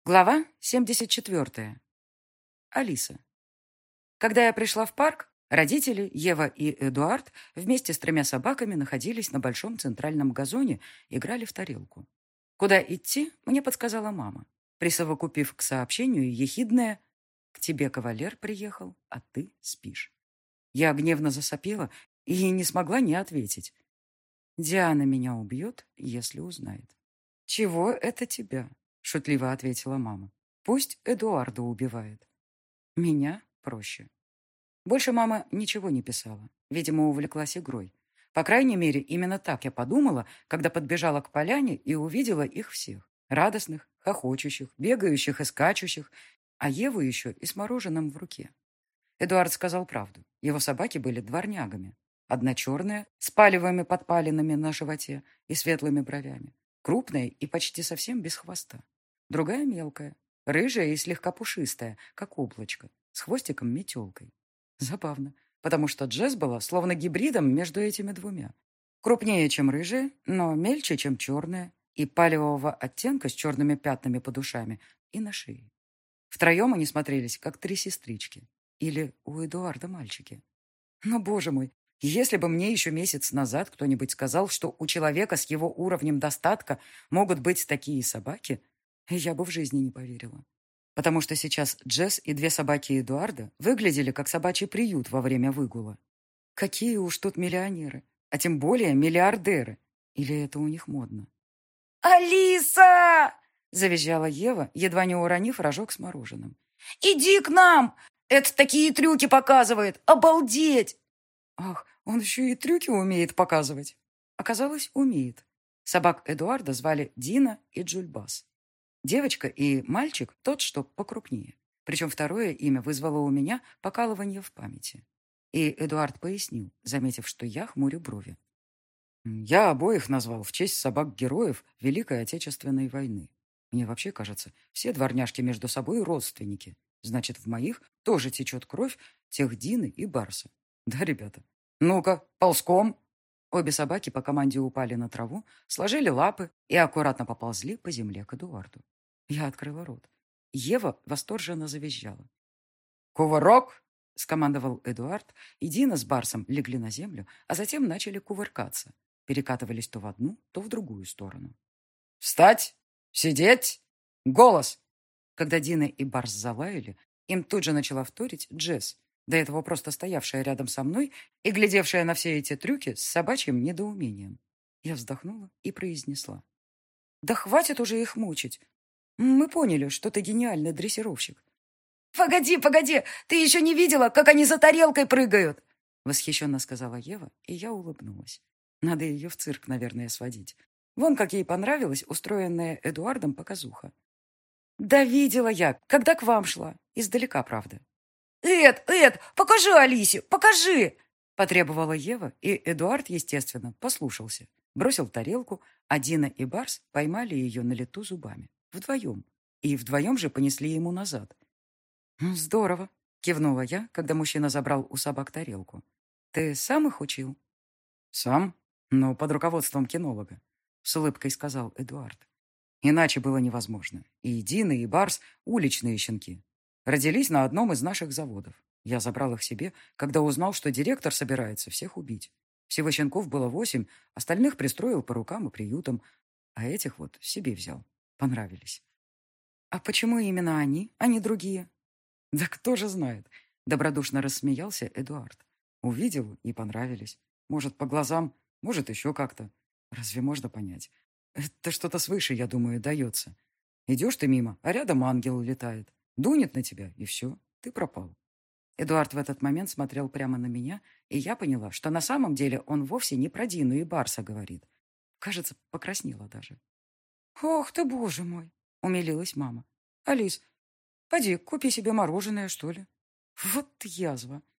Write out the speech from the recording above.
Глава 74. Алиса. Когда я пришла в парк, родители, Ева и Эдуард вместе с 3 собаками находились на большом центральном газоне, играли в тарелку. Куда идти, мне подсказала мама, присовокупив к сообщению ехидное: «К тебе кавалер приехал, а ты спишь». Я гневно засопела и не смогла не ответить. «Диана меня убьет, если узнает». «Чего это тебя?» — шутливо ответила мама. «Пусть Эдуарда убивает. Меня проще». Больше мама ничего не писала. Видимо, увлеклась игрой. По крайней мере, именно так я подумала, когда подбежала к поляне и увидела их всех. Радостных, хохочущих, бегающих и скачущих, а Еву еще и с мороженым в руке. Эдуард сказал правду. Его собаки были дворнягами. Одна черная, с палевыми подпалинами на животе и светлыми бровями. Крупная и почти совсем без хвоста. Другая мелкая, рыжая и слегка пушистая, как облачко, с хвостиком-метелкой. Забавно, потому что Джесс была словно гибридом между этими двумя. Крупнее, чем рыжая, но мельче, чем черная, и палевого оттенка с черными пятнами под ушами и на шее. Втроем они смотрелись, как 3 сестрички. Или у Эдуарда мальчики. Но, боже мой, если бы мне еще месяц назад кто-нибудь сказал, что у человека с его уровнем достатка могут быть такие собаки, я бы в жизни не поверила. Потому что сейчас Джесс и 2 собаки Эдуарда выглядели как собачий приют во время выгула. Какие уж тут миллионеры, а тем более миллиардеры. Или это у них модно? «Алиса!» — Завизжала Ева, едва не уронив рожок с мороженым. «Иди к нам! Это такие трюки показывает! Обалдеть!» Ах, он еще и трюки умеет показывать. Оказалось, умеет. Собак Эдуарда звали Дина и Джульбас. Девочка и мальчик тот, что покрупнее. Причем второе имя вызвало у меня покалывание в памяти. И Эдуард пояснил, заметив, что я хмурю брови. Я обоих назвал в честь собак-героев Великой Отечественной войны. Мне вообще кажется, все дворняжки между собой родственники. Значит, в моих тоже течет кровь тех Дины и Барса. Да, ребята? Ну-ка, ползком. Обе собаки по команде упали на траву, сложили лапы и аккуратно поползли по земле к Эдуарду. Я открыла рот. Ева восторженно завизжала. «Кувырок!» — скомандовал Эдуард, и Дина с Барсом легли на землю, а затем начали кувыркаться. Перекатывались то в одну, то в другую сторону. «Встать! Сидеть! Голос!» Когда Дина и Барс залаяли, им тут же начала вторить Джесс, до этого просто стоявшая рядом со мной и глядевшая на все эти трюки с собачьим недоумением. Я вздохнула и произнесла. «Да хватит уже их мучить. Мы поняли, что ты гениальный дрессировщик». «Погоди, погоди! Ты еще не видела, как они за тарелкой прыгают?» Восхищенно сказала Ева, и я улыбнулась. Надо ее в цирк, наверное, сводить. Вон как ей понравилась устроенная Эдуардом показуха. «Да видела я, когда к вам шла. Издалека, правда». Эд, покажи Алисе, покажи!» Потребовала Ева, и Эдуард, естественно, послушался. Бросил тарелку, а Дина и Барс поймали ее на лету зубами. Вдвоем. И вдвоем же понесли ему назад. «Здорово», — кивнула я, когда мужчина забрал у собак тарелку. «Ты сам их учил?» «Сам, но под руководством кинолога», — с улыбкой сказал Эдуард. «Иначе было невозможно. И Дина, и Барс — уличные щенки. Родились на одном из наших заводов. Я забрал их себе, когда узнал, что директор собирается всех убить. Всего щенков было 8, остальных пристроил по рукам и приютам, а этих вот себе взял. Понравились». «А почему именно они, а не другие?» «Да кто же знает?» — добродушно рассмеялся Эдуард. «Увидел и понравились. Может, по глазам, может, еще как-то. Разве можно понять? Это что-то свыше, я думаю, дается. Идешь ты мимо, а рядом ангел летает. Дунет на тебя, и все, ты пропал». Эдуард в этот момент смотрел прямо на меня, и я поняла, что на самом деле он вовсе не про Дину и Барса говорит. Кажется, покраснела даже. «Ох ты, боже мой!» — умилилась мама. «Алис, поди, купи себе мороженое, что ли». Вот язва.